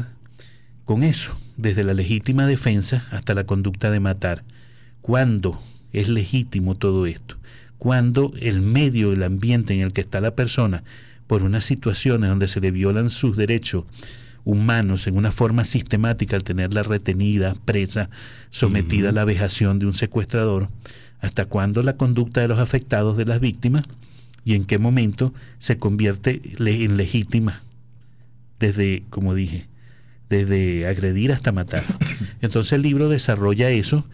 con eso, desde la legítima defensa hasta la conducta de matar. ¿Cuándo es legítimo todo esto? Cuando el medio, el ambiente en el que está la persona, por unas situaciones donde se le violan sus derechos humanos en una forma sistemática, al tenerla retenida, presa, sometida uh-huh. a la vejación de un secuestrador, hasta cuándo la conducta de los afectados, de las víctimas, y en qué momento se convierte en legítima, desde, como dije, desde agredir hasta matar. Entonces el libro desarrolla eso,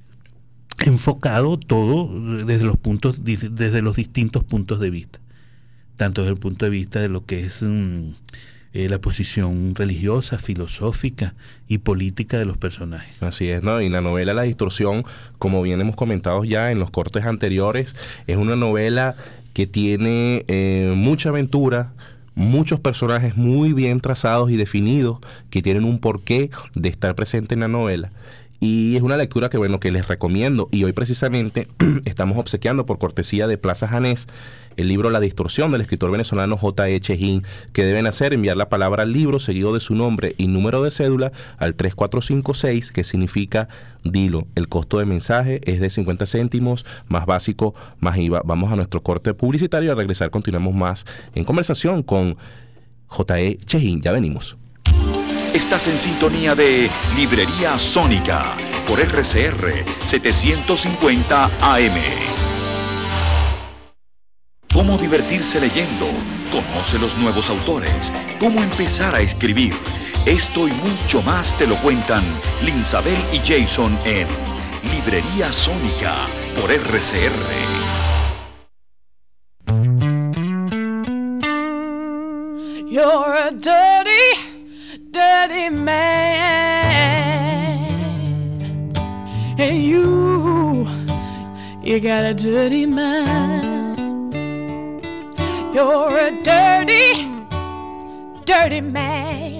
enfocado todo desde los puntos, desde los distintos puntos de vista, tanto desde el punto de vista de lo que es um, eh, la posición religiosa, filosófica y política de los personajes. Así es, ¿no? Y la novela La Distorsión, como bien hemos comentado ya en los cortes anteriores, es una novela que tiene eh, mucha aventura, muchos personajes muy bien trazados y definidos, que tienen un porqué de estar presente en la novela. Y es una lectura que, bueno, que les recomiendo. Y hoy precisamente estamos obsequiando por cortesía de Plaza Janés el libro La Distorsión del escritor venezolano J E Chejín, que deben hacer enviar la palabra libro seguido de su nombre y número de cédula al tres cuatro cinco seis, que significa dilo. El costo de mensaje es de cincuenta céntimos, más básico, más I V A. Vamos a nuestro corte publicitario y al regresar continuamos más en conversación con J E Chejín. Ya venimos. Estás en sintonía de Librería Sónica por R C R setecientos cincuenta A M. ¿Cómo divertirse leyendo? Conoce los nuevos autores. ¿Cómo empezar a escribir? Esto y mucho más te lo cuentan Linsabel y Jason en Librería Sónica por R C R. You're a dirty dirty man, and you, you got a dirty mind. You're a dirty, dirty man.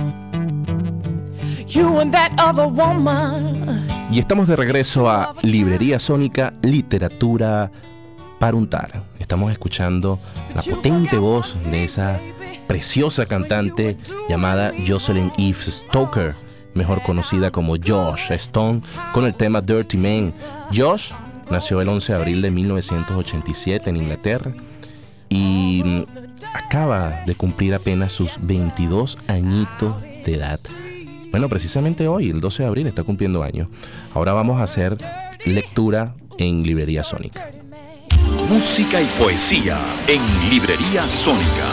You and that other woman. Y estamos de regreso a Librería Sónica, literatura para untar. Estamos escuchando la potente voz de esa preciosa cantante llamada Jocelyn Eve Stoker, mejor conocida como Josh Stone, con el tema Dirty Man. Josh nació el once de abril de mil novecientos ochenta y siete en Inglaterra y acaba de cumplir apenas sus veintidós añitos de edad. Bueno, precisamente hoy, el doce de abril, está cumpliendo años. Ahora vamos a hacer lectura en Librería Sónica. Música y poesía en Librería Sónica.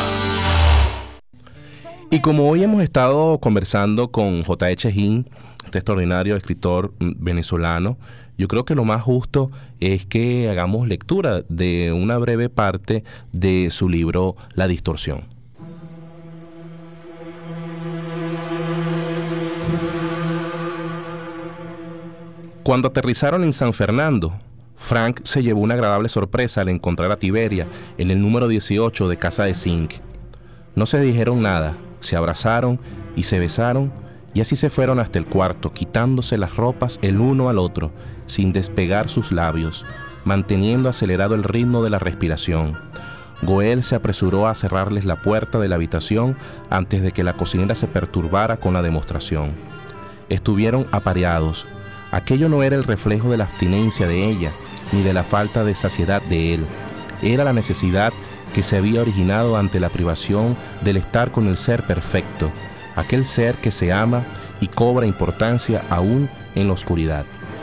Y como hoy hemos estado conversando con J. Chejin, este extraordinario escritor venezolano, yo creo que lo más justo es que hagamos lectura de una breve parte de su libro La Distorsión. Cuando aterrizaron en San Fernando, Frank se llevó una agradable sorpresa al encontrar a Tiberia en el número dieciocho de Casa de Zinc. No se dijeron nada, se abrazaron y se besaron, y así se fueron hasta el cuarto, quitándose las ropas el uno al otro, sin despegar sus labios, manteniendo acelerado el ritmo de la respiración. Goel se apresuró a cerrarles la puerta de la habitación antes de que la cocinera se perturbara con la demostración. Estuvieron apareados. Aquello no era el reflejo de la abstinencia de ella, ni de la falta de saciedad de él. Era la necesidad que se había originado ante la privación del estar con el ser perfecto, aquel ser que se ama y cobra importancia aún en la oscuridad.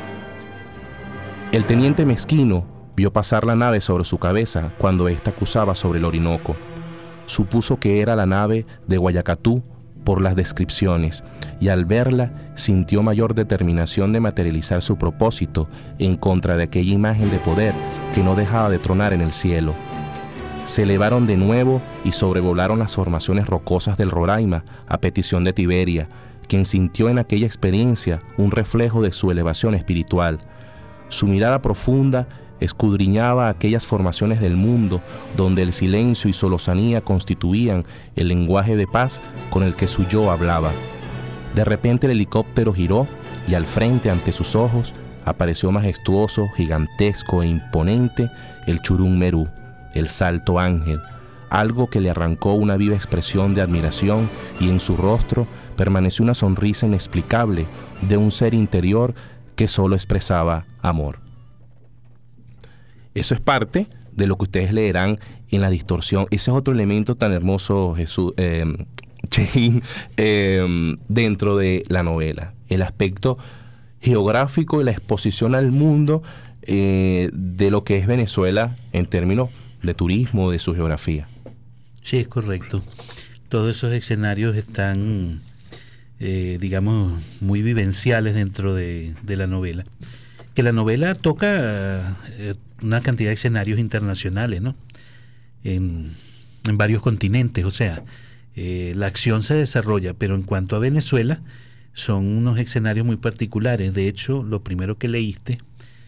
El teniente mezquino vio pasar la nave sobre su cabeza cuando ésta cruzaba sobre el Orinoco. Supuso que era la nave de Guayacatú por las descripciones, y al verla sintió mayor determinación de materializar su propósito en contra de aquella imagen de poder que no dejaba de tronar en el cielo. Se elevaron de nuevo y sobrevolaron las formaciones rocosas del Roraima a petición de Tiberia, quien sintió en aquella experiencia un reflejo de su elevación espiritual. Su mirada profunda escudriñaba aquellas formaciones del mundo donde el silencio y su lozanía constituían el lenguaje de paz con el que su yo hablaba. De repente el helicóptero giró y al frente, ante sus ojos, apareció majestuoso, gigantesco e imponente el Churum Merú, el Salto Ángel, algo que le arrancó una viva expresión de admiración, y en su rostro permaneció una sonrisa inexplicable de un ser interior que solo expresaba amor. Eso es parte de lo que ustedes leerán en La Distorsión. Ese es otro elemento tan hermoso, Jesús, eh, Chejin, eh, dentro de la novela. El aspecto geográfico y la exposición al mundo eh, de lo que es Venezuela en términos de turismo, de su geografía. Sí, es correcto. Todos esos escenarios están, eh, digamos, muy vivenciales dentro de, de la novela. Que la novela toca eh, una cantidad de escenarios internacionales, ¿no? En, en varios continentes, o sea, eh, la acción se desarrolla, pero en cuanto a Venezuela, son unos escenarios muy particulares. De hecho, lo primero que leíste,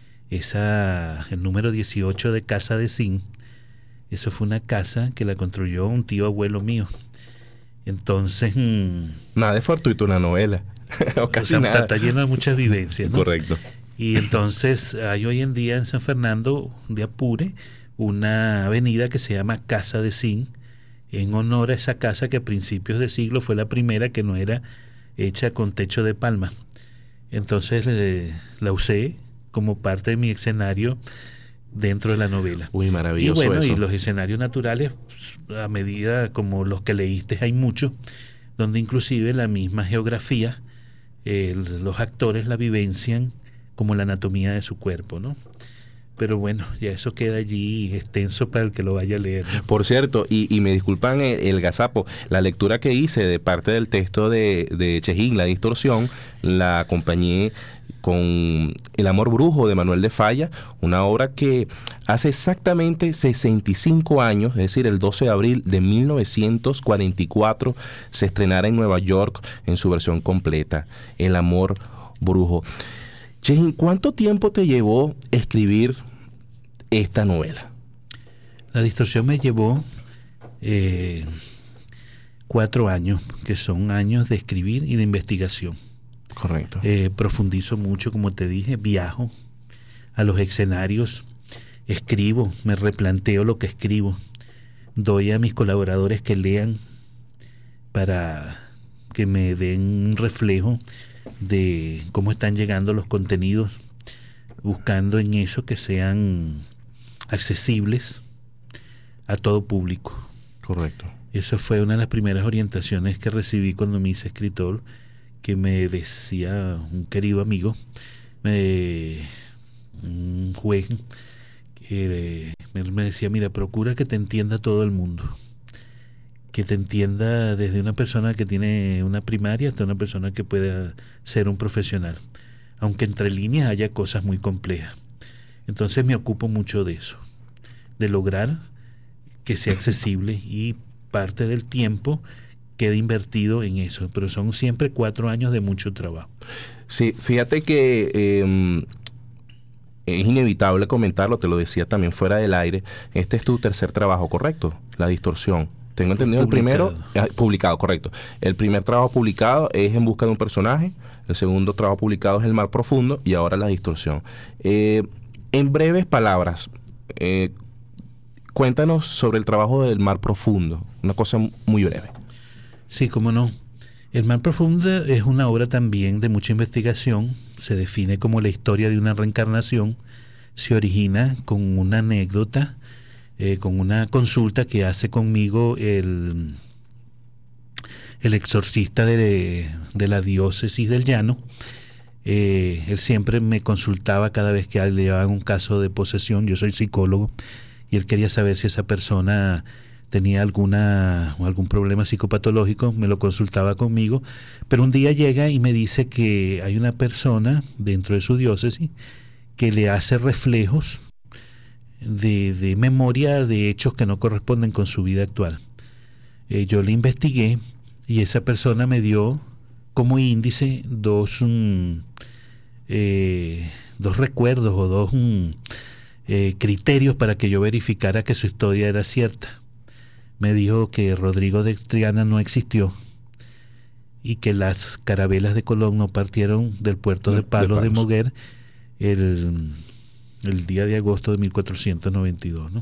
esa, el número dieciocho de Casa de Zinc, eso fue una casa que la construyó un tío abuelo mío. Entonces... Mmm, nada de fortuito una novela. o casi o sea, nada. Está lleno de muchas vivencias, ¿no? Correcto. Y entonces hay hoy en día en San Fernando de Apure una avenida que se llama Casa de Zinc, en honor a esa casa que a principios de siglo fue la primera que no era hecha con techo de palma. Entonces eh, la usé como parte de mi escenario dentro de la novela. Uy, maravilloso. Y bueno, eso. Y los escenarios naturales, a medida como los que leíste, hay muchos, donde inclusive la misma geografía, eh, los actores la vivencian como la anatomía de su cuerpo, ¿no? Pero bueno, ya eso queda allí extenso para el que lo vaya a leer, ¿no? Por cierto, y, y me disculpan el, el gazapo, la lectura que hice de parte del texto de, de Chejin, La Distorsión, la acompañé con El amor brujo de Manuel de Falla, una obra que hace exactamente sesenta y cinco años, es decir, el doce de abril de mil novecientos cuarenta y cuatro, se estrenara en Nueva York en su versión completa, El amor brujo. Chejin, ¿cuánto tiempo te llevó escribir esta novela? La Distorsión me llevó eh, cuatro años, que son años de escribir y de investigación. Correcto. Eh, profundizo mucho, como te dije, viajo a los escenarios, escribo, me replanteo lo que escribo, doy a mis colaboradores que lean para que me den un reflejo de cómo están llegando los contenidos, buscando en eso que sean accesibles a todo público. Correcto. Eso fue una de las primeras orientaciones que recibí cuando me hice escritor, que me decía un querido amigo, eh, un juez, que me, me decía, mira, procura que te entienda todo el mundo, que te entienda desde una persona que tiene una primaria hasta una persona que pueda ser un profesional, aunque entre líneas haya cosas muy complejas. Entonces me ocupo mucho de eso, de lograr que sea accesible, y parte del tiempo queda invertido en eso, pero son siempre cuatro años de mucho trabajo. Sí, fíjate que eh, es inevitable comentarlo, te lo decía también fuera del aire, este es tu tercer trabajo, ¿correcto? La distorsión. Tengo entendido publicado. El primero, eh, publicado, correcto. El primer trabajo publicado es En busca de un personaje, el segundo trabajo publicado es El mar profundo y ahora La distorsión. Eh, en breves palabras, eh, cuéntanos sobre el trabajo del Mar profundo, una cosa muy breve. Sí, cómo no. El mar profundo es una obra también de mucha investigación, se define como la historia de una reencarnación, se origina con una anécdota, eh, con una consulta que hace conmigo el, el exorcista de, de la diócesis del Llano. Eh, él siempre me consultaba cada vez que le llevaban un caso de posesión, yo soy psicólogo, y él quería saber si esa persona tenía alguna algún problema psicopatológico, me lo consultaba conmigo, pero un día llega y me dice que hay una persona dentro de su diócesis que le hace reflejos de, de memoria de hechos que no corresponden con su vida actual. Eh, yo le investigué y esa persona me dio como índice dos, um, eh, dos recuerdos o dos um, eh, criterios para que yo verificara que su historia era cierta. Me dijo que Rodrigo de Triana no existió y que las carabelas de Colón no partieron del puerto de Palos de, de Moguer el, el día de agosto de mil cuatrocientos noventa y dos, ¿no?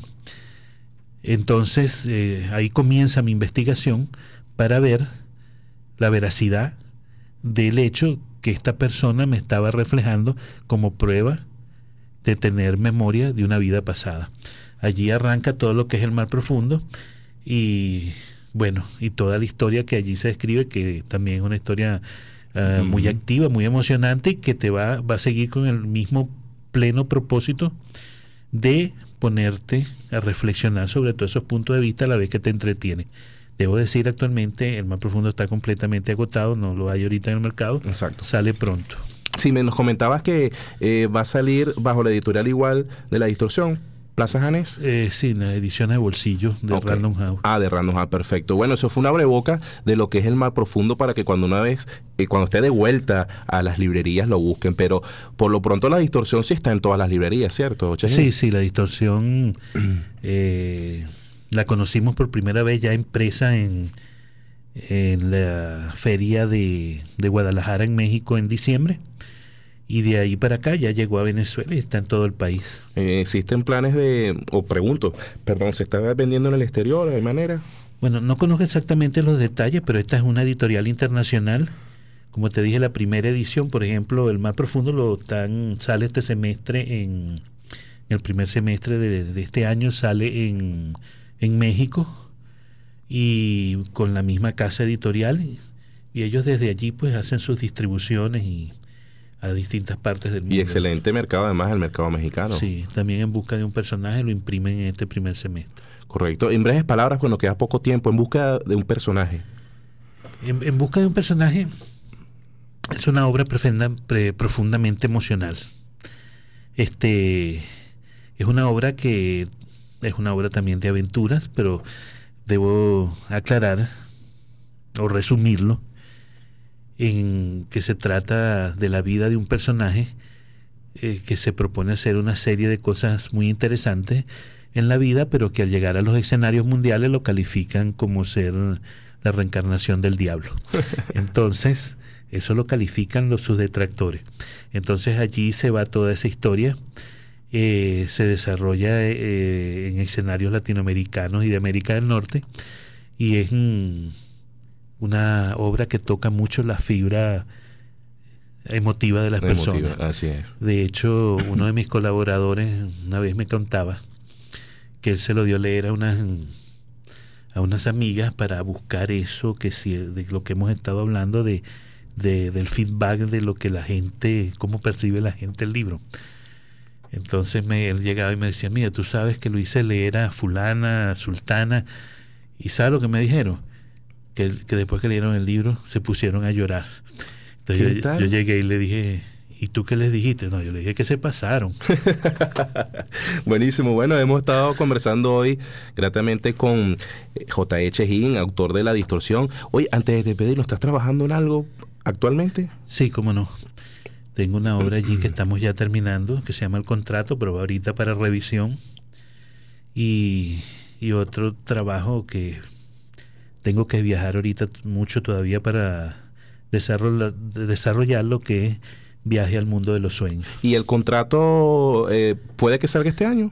Entonces eh, ahí comienza mi investigación para ver la veracidad del hecho que esta persona me estaba reflejando como prueba de tener memoria de una vida pasada. Allí arranca todo lo que es el mar profundo. Y bueno, y toda la historia que allí se describe, que también es una historia uh, uh-huh. muy activa, muy emocionante, y que te va, va a seguir con el mismo pleno propósito de ponerte a reflexionar sobre todos esos puntos de vista a la vez que te entretiene. Debo decir, actualmente el Mar Profundo está completamente agotado, no lo hay ahorita en el mercado. Exacto. Sale pronto. Sí, me nos comentabas que eh, va a salir bajo la editorial igual de La Distorsión. ¿Plaza Janés? Eh, sí, la edición de bolsillo de okay. Random House. Ah, de Random House, perfecto. Bueno, eso fue una breboca de lo que es el Mar Profundo para que cuando una vez, eh, cuando esté de vuelta a las librerías lo busquen, pero por lo pronto La Distorsión sí está en todas las librerías, ¿cierto, Chejín? Sí, sí, La Distorsión eh, la conocimos por primera vez ya impresa en, en la feria de, de Guadalajara en México en diciembre. Y de ahí para acá ya llegó a Venezuela y está en todo el país. Eh, ¿Existen planes de, o pregunto, perdón, se está vendiendo en el exterior de manera? Bueno, no conozco exactamente los detalles, pero esta es una editorial internacional. Como te dije, la primera edición, por ejemplo, El Mar Profundo lo tan, sale este semestre, en, en el primer semestre de, de este año sale en, en México y con la misma casa editorial. Y, y ellos desde allí pues hacen sus distribuciones y a distintas partes del mundo. Y excelente mercado además el mercado mexicano. Sí, también En busca de un personaje lo imprimen en este primer semestre. Correcto. En breves palabras, cuando queda poco tiempo, En busca de un personaje. En, en busca de un personaje es una obra profunda, pre, profundamente emocional. Este es una obra que es una obra también de aventuras, pero debo aclarar o resumirlo en que se trata de la vida de un personaje eh, que se propone hacer una serie de cosas muy interesantes en la vida, pero que al llegar a los escenarios mundiales lo califican como ser la reencarnación del diablo. Entonces, eso lo califican los sus detractores. Entonces allí se va toda esa historia, eh, se desarrolla eh, en escenarios latinoamericanos y de América del Norte, y es mm, una obra que toca mucho la fibra emotiva de las emotiva, personas. Así es. De hecho, uno de mis colaboradores una vez me contaba que él se lo dio a leer a unas, a unas amigas para buscar eso, que si, de lo que hemos estado hablando, de, de, del feedback de lo que la gente, cómo percibe la gente el libro. Entonces me, él llegaba y me decía, mira, tú sabes que lo hice leer a fulana, a sultana, y ¿sabes lo que me dijeron? Que, que después que leyeron el libro se pusieron a llorar. Entonces yo, yo llegué y le dije, ¿y tú qué les dijiste? No, yo le dije que se pasaron. Buenísimo. Bueno, hemos estado conversando hoy gratamente con J E Chejin, autor de La Distorsión. Oye, antes de despedirnos, ¿estás trabajando en algo actualmente? Sí, cómo no. Tengo una obra allí que estamos ya terminando, que se llama El Contrato, pero va ahorita para revisión. Y, y otro trabajo que tengo que viajar ahorita mucho todavía para desarrollar, desarrollar lo que es Viaje al Mundo de los Sueños. ¿Y el contrato eh, puede que salga este año?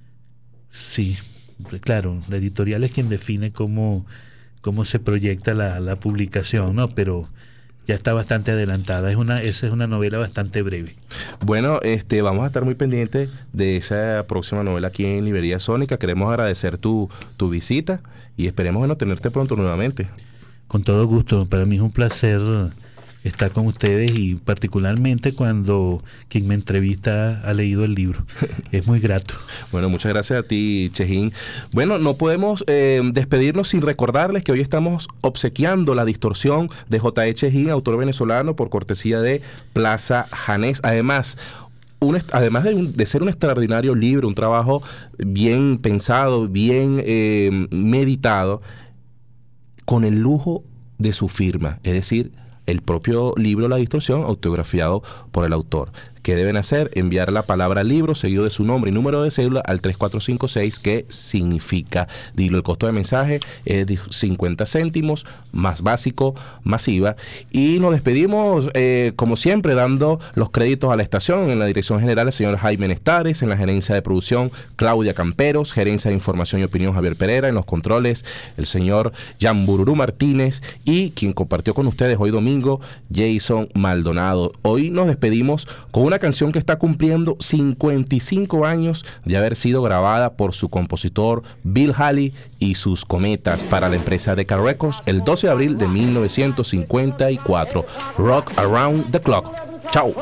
Sí, claro, la editorial es quien define cómo, cómo se proyecta la, la publicación, ¿no? Pero ya está bastante adelantada. Es una, esa es una novela bastante breve. Bueno, este, vamos a estar muy pendientes de esa próxima novela aquí en Librería Sónica. Queremos agradecer tu, tu visita y esperemos, bueno, tenerte pronto nuevamente. Con todo gusto. Para mí es un placer estar con ustedes y particularmente cuando quien me entrevista ha leído el libro. Es muy grato. Bueno, muchas gracias a ti, Chejin. Bueno, no podemos eh, despedirnos sin recordarles que hoy estamos obsequiando La Distorsión de J E Chejin, autor venezolano, por cortesía de Plaza Janés. Además, Un, además de, un, de ser un extraordinario libro, un trabajo bien pensado, bien eh, meditado, con el lujo de su firma, es decir, el propio libro La Distorsión, autografiado por el autor. ¿Qué deben hacer? Enviar la palabra libro seguido de su nombre y número de cédula al tres cuatro cinco seis, que significa, dilo, el costo de mensaje es de cincuenta céntimos, más básico, masiva. Y nos despedimos, eh, como siempre, dando los créditos a la estación. En la dirección general, el señor Jaime Nestares; en la gerencia de producción, Claudia Camperos; gerencia de información y opinión, Javier Pereira; en los controles, el señor Jan Bururú Martínez; y quien compartió con ustedes hoy domingo, Jason Maldonado. Hoy nos despedimos con una canción que está cumpliendo cincuenta y cinco años de haber sido grabada por su compositor Bill Haley y sus Cometas para la empresa Decca Records el doce de abril de mil novecientos cincuenta y cuatro. Rock Around the Clock. Chao.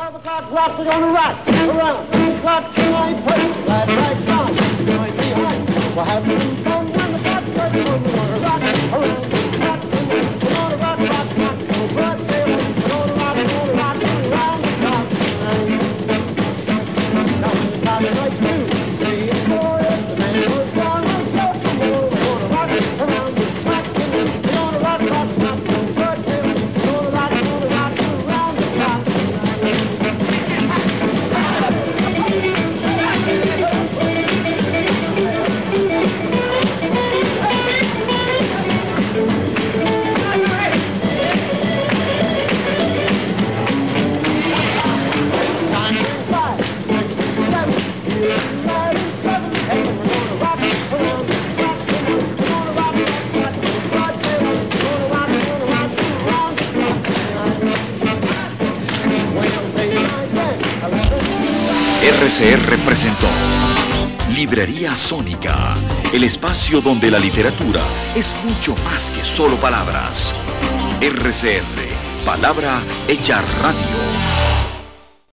R C R presentó Librería Sónica, el espacio donde la literatura es mucho más que solo palabras. R C R, palabra hecha radio.